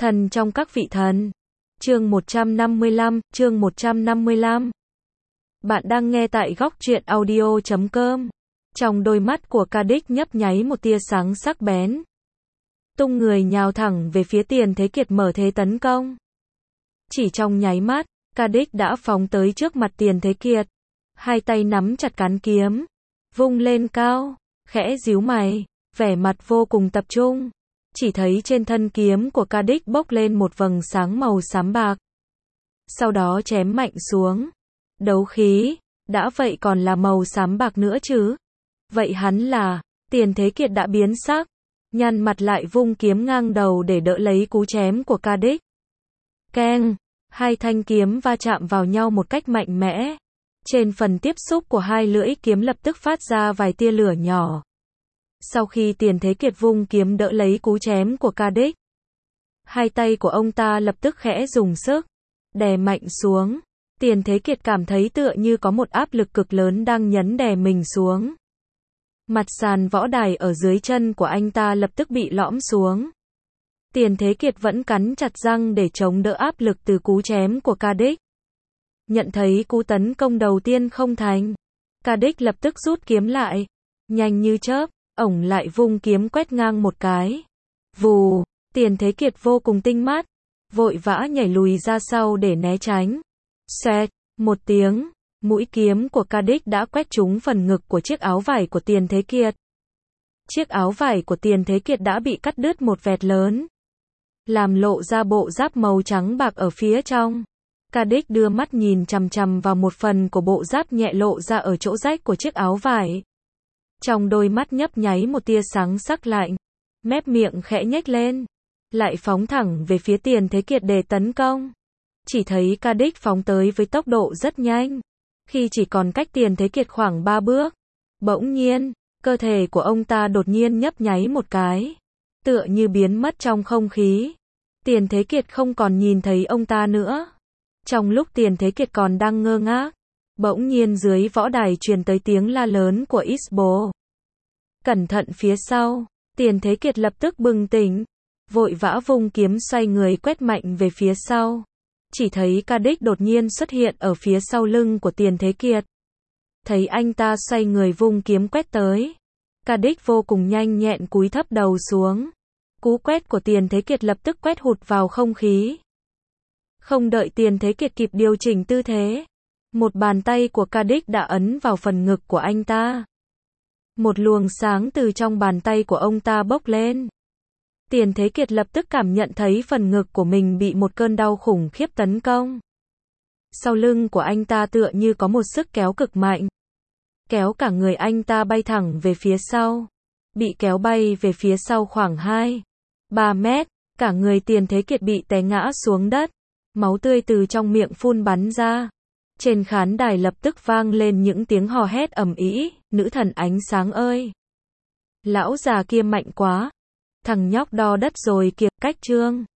Thần trong các vị thần. Chương 155. Bạn đang nghe tại góc truyện audio.com. Trong đôi mắt của Cadix nhấp nháy một tia sáng sắc bén. Tung người nhào thẳng về phía Tiền Thế Kiệt mở thế tấn công. Chỉ trong nháy mắt, Cadix đã phóng tới trước mặt Tiền Thế Kiệt. Hai tay nắm chặt cán kiếm, vung lên cao, khẽ díu mày, vẻ mặt vô cùng tập trung. Chỉ thấy trên thân kiếm của Cadix bốc lên một vầng sáng màu xám bạc. Sau đó chém mạnh xuống. Đấu khí, đã vậy còn là màu xám bạc nữa chứ. Vậy hắn là, Tiền Thế Kiệt đã biến sắc, nhăn mặt lại vung kiếm ngang đầu để đỡ lấy cú chém của Cadix. Keng, hai thanh kiếm va chạm vào nhau một cách mạnh mẽ. Trên phần tiếp xúc của hai lưỡi kiếm lập tức phát ra vài tia lửa nhỏ. Sau khi Tiền Thế Kiệt vung kiếm đỡ lấy cú chém của Cadix, hai tay của ông ta lập tức khẽ dùng sức, đè mạnh xuống. Tiền Thế Kiệt cảm thấy tựa như có một áp lực cực lớn đang nhấn đè mình xuống. Mặt sàn võ đài ở dưới chân của anh ta lập tức bị lõm xuống. Tiền Thế Kiệt vẫn cắn chặt răng để chống đỡ áp lực từ cú chém của Cadix. Nhận thấy cú tấn công đầu tiên không thành, Cadix lập tức rút kiếm lại. Nhanh như chớp, ổng lại vung kiếm quét ngang một cái. Vù, Tiền Thế Kiệt vô cùng tinh mắt, vội vã nhảy lùi ra sau để né tránh. Xoẹt, một tiếng, mũi kiếm của Cadix đã quét trúng phần ngực của chiếc áo vải của Tiền Thế Kiệt. Chiếc áo vải của Tiền Thế Kiệt đã bị cắt đứt một vệt lớn, làm lộ ra bộ giáp màu trắng bạc ở phía trong. Cadix đưa mắt nhìn chằm chằm vào một phần của bộ giáp nhẹ lộ ra ở chỗ rách của chiếc áo vải. Trong đôi mắt nhấp nháy một tia sáng sắc lạnh, mép miệng khẽ nhếch lên, lại phóng thẳng về phía Tiền Thế Kiệt để tấn công. Chỉ thấy Cadix phóng tới với tốc độ rất nhanh. Khi chỉ còn cách Tiền Thế Kiệt khoảng 3 bước, bỗng nhiên, cơ thể của ông ta đột nhiên nhấp nháy một cái, tựa như biến mất trong không khí. Tiền Thế Kiệt không còn nhìn thấy ông ta nữa. Trong lúc Tiền Thế Kiệt còn đang ngơ ngác, bỗng nhiên dưới võ đài truyền tới tiếng la lớn của Isbo. Cẩn thận phía sau. Tiền Thế Kiệt lập tức bừng tỉnh, vội vã vung kiếm xoay người quét mạnh về phía sau. Chỉ thấy Cadix đột nhiên xuất hiện ở phía sau lưng của Tiền Thế Kiệt. Thấy anh ta xoay người vung kiếm quét tới, Cadix vô cùng nhanh nhẹn cúi thấp đầu xuống. Cú quét của Tiền Thế Kiệt lập tức quét hụt vào không khí. Không đợi Tiền Thế Kiệt kịp điều chỉnh tư thế, một bàn tay của Cadix đã ấn vào phần ngực của anh ta. Một luồng sáng từ trong bàn tay của ông ta bốc lên. Tiền Thế Kiệt lập tức cảm nhận thấy phần ngực của mình bị một cơn đau khủng khiếp tấn công. Sau lưng của anh ta tựa như có một sức kéo cực mạnh, kéo cả người anh ta bay thẳng về phía sau. Bị kéo bay về phía sau khoảng 2-3 mét, cả người Tiền Thế Kiệt bị té ngã xuống đất, máu tươi từ trong miệng phun bắn ra. Trên khán đài lập tức vang lên những tiếng hò hét ầm ĩ, nữ thần ánh sáng ơi! Lão già kia mạnh quá! Thằng nhóc đo đất rồi kìa, cách trương!